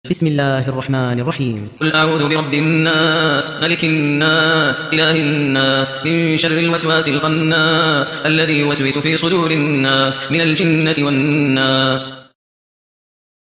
بسم الله الرحمن الرحيم. قل أعوذ برب الناس ملك الناس إله الناس من شر الوسواس الخناس الذي يوسوس في صدور الناس من الجنة والناس.